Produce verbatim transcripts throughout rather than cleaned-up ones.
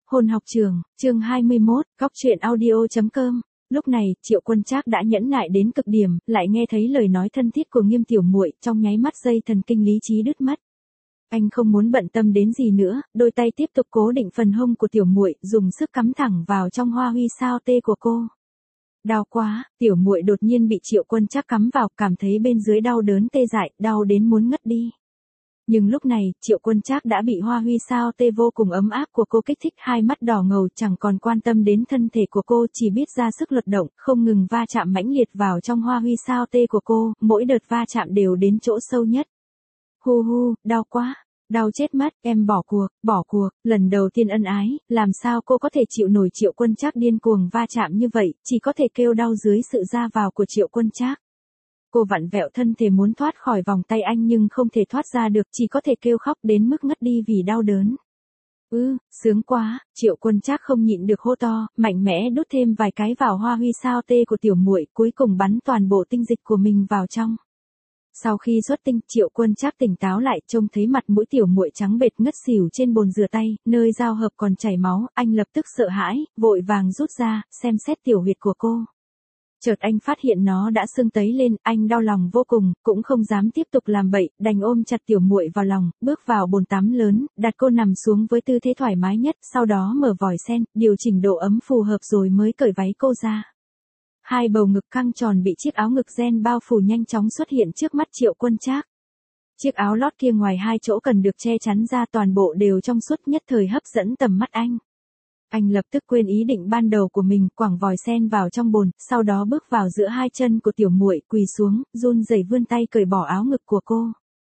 Hồn học trường, chương hai mươi mốt, góc truyện audio.com. Lúc này, Triệu Quân Trác đã nhẫn nại đến cực điểm, lại nghe thấy lời nói thân thiết của Nghiêm tiểu muội, trong nháy mắt dây thần kinh lý trí đứt mất. Anh không muốn bận tâm đến gì nữa, đôi tay tiếp tục cố định phần hông của tiểu muội, dùng sức cắm thẳng vào trong hoa huy sao tê của cô. Đau quá, tiểu muội đột nhiên bị Triệu Quân Trác cắm vào, cảm thấy bên dưới đau đớn tê dại, đau đến muốn ngất đi. Nhưng lúc này, Triệu Quân Trác đã bị hoa huy sao tê vô cùng ấm áp của cô kích thích, hai mắt đỏ ngầu, chẳng còn quan tâm đến thân thể của cô, chỉ biết ra sức luật động, không ngừng va chạm mãnh liệt vào trong hoa huy sao tê của cô, mỗi đợt va chạm đều đến chỗ sâu nhất. Hu hu, đau quá, đau chết mất, em bỏ cuộc, bỏ cuộc, lần đầu tiên ân ái, làm sao cô có thể chịu nổi Triệu Quân Trác điên cuồng va chạm như vậy, chỉ có thể kêu đau dưới sự ra vào của Triệu Quân Trác. Cô vặn vẹo thân thể muốn thoát khỏi vòng tay anh nhưng không thể thoát ra được, chỉ có thể kêu khóc đến mức ngất đi vì đau đớn. Ừ, sướng quá, Triệu Quân Trác không nhịn được hô to, mạnh mẽ đút thêm vài cái vào hoa huy sao tê của tiểu muội, cuối cùng bắn toàn bộ tinh dịch của mình vào trong. Sau khi xuất tinh, Triệu Quân Trác tỉnh táo lại, trông thấy mặt mũi tiểu muội trắng bệch ngất xỉu trên bồn rửa tay, nơi giao hợp còn chảy máu, anh lập tức sợ hãi, vội vàng rút ra, xem xét tiểu huyệt của cô. Chợt anh phát hiện nó đã sưng tấy lên, anh đau lòng vô cùng, cũng không dám tiếp tục làm bậy, đành ôm chặt tiểu muội vào lòng, bước vào bồn tắm lớn, đặt cô nằm xuống với tư thế thoải mái nhất, sau đó mở vòi sen, điều chỉnh độ ấm phù hợp rồi mới cởi váy cô ra. Hai bầu ngực căng tròn bị chiếc áo ngực ren bao phủ nhanh chóng xuất hiện trước mắt Triệu Quân Trác. Chiếc áo lót kia ngoài hai chỗ cần được che chắn ra toàn bộ đều trong suốt, nhất thời hấp dẫn tầm mắt anh. Anh lập tức quên ý định ban đầu của mình, quẳng vòi sen vào trong bồn, sau đó bước vào giữa hai chân của tiểu muội, quỳ xuống, run rẩy vươn tay cởi bỏ áo ngực của cô.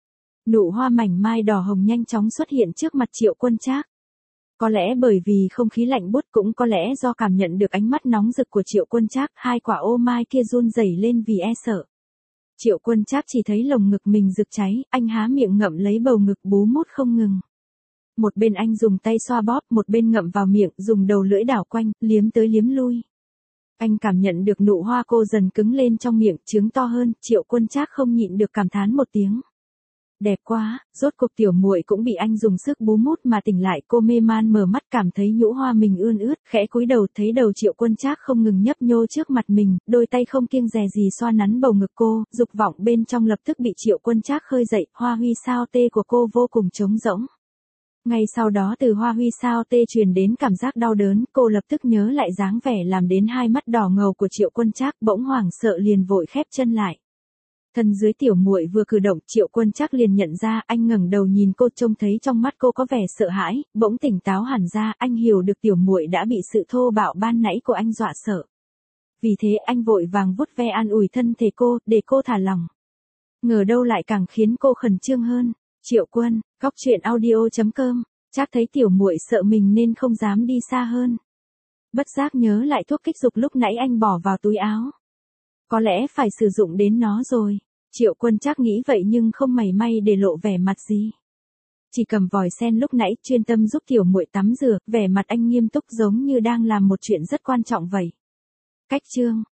Nụ hoa mảnh mai đỏ hồng nhanh chóng xuất hiện trước mặt Triệu Quân Trác. Có lẽ bởi vì không khí lạnh buốt, cũng có lẽ do cảm nhận được ánh mắt nóng rực của Triệu Quân Trác, hai quả ô mai kia run rẩy lên vì e sợ. Triệu Quân Trác chỉ thấy lồng ngực mình rực cháy, anh há miệng ngậm lấy bầu ngực bú mút không ngừng. Một bên anh dùng tay xoa bóp, một bên ngậm vào miệng, dùng đầu lưỡi đảo quanh, liếm tới liếm lui. Anh cảm nhận được nụ hoa cô dần cứng lên trong miệng, trứng to hơn, Triệu Quân Trác không nhịn được cảm thán một tiếng. Đẹp quá, rốt cuộc tiểu muội cũng bị anh dùng sức bú mút mà tỉnh lại, cô mê man mở mắt cảm thấy nhũ hoa mình ươn ướt, khẽ cúi đầu thấy đầu Triệu Quân Trác không ngừng nhấp nhô trước mặt mình, đôi tay không kiêng dè gì xoa nắn bầu ngực cô, dục vọng bên trong lập tức bị Triệu Quân Trác khơi dậy, hoa huy sao tê của cô vô cùng trống rỗng. Ngay sau đó từ hoa huy sao tê truyền đến cảm giác đau đớn, cô lập tức nhớ lại dáng vẻ làm đến hai mắt đỏ ngầu của Triệu Quân Trác, bỗng hoảng sợ liền vội khép chân lại. Thân dưới tiểu muội vừa cử động, Triệu Quân Trác liền nhận ra, anh ngẩng đầu nhìn cô, trông thấy trong mắt cô có vẻ sợ hãi, bỗng tỉnh táo hẳn ra, anh hiểu được tiểu muội đã bị sự thô bạo ban nãy của anh dọa sợ. Vì thế anh vội vàng vuốt ve an ủi thân thể cô, để cô thả lỏng. Ngờ đâu lại càng khiến cô khẩn trương hơn. Triệu Quân, góc truyện audio.com, Trác thấy tiểu muội sợ mình nên không dám đi xa hơn. Bất giác nhớ lại thuốc kích dục lúc nãy anh bỏ vào túi áo. Có lẽ phải sử dụng đến nó rồi. Triệu Quân Trác nghĩ vậy nhưng không mảy may để lộ vẻ mặt gì. Chỉ cầm vòi sen lúc nãy, chuyên tâm giúp tiểu muội tắm rửa, vẻ mặt anh nghiêm túc giống như đang làm một chuyện rất quan trọng vậy. Cách chương